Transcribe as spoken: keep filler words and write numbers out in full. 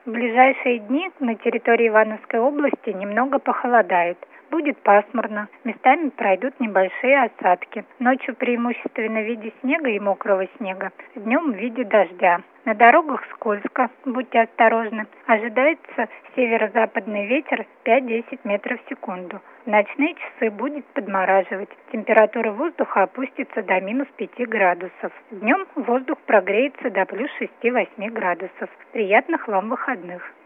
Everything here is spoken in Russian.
В ближайшие дни на территории Ивановской области немного похолодает. Будет пасмурно, местами пройдут небольшие осадки. Ночью преимущественно в виде снега и мокрого снега, днем в виде дождя. На дорогах скользко, будьте осторожны. Ожидается северо-западный ветер пять-десять метров в секунду. В ночные часы будет подмораживать. Температура воздуха опустится до минус пяти градусов. Днем воздух прогреется до плюс шести-восьми градусов. Приятных вам выходных!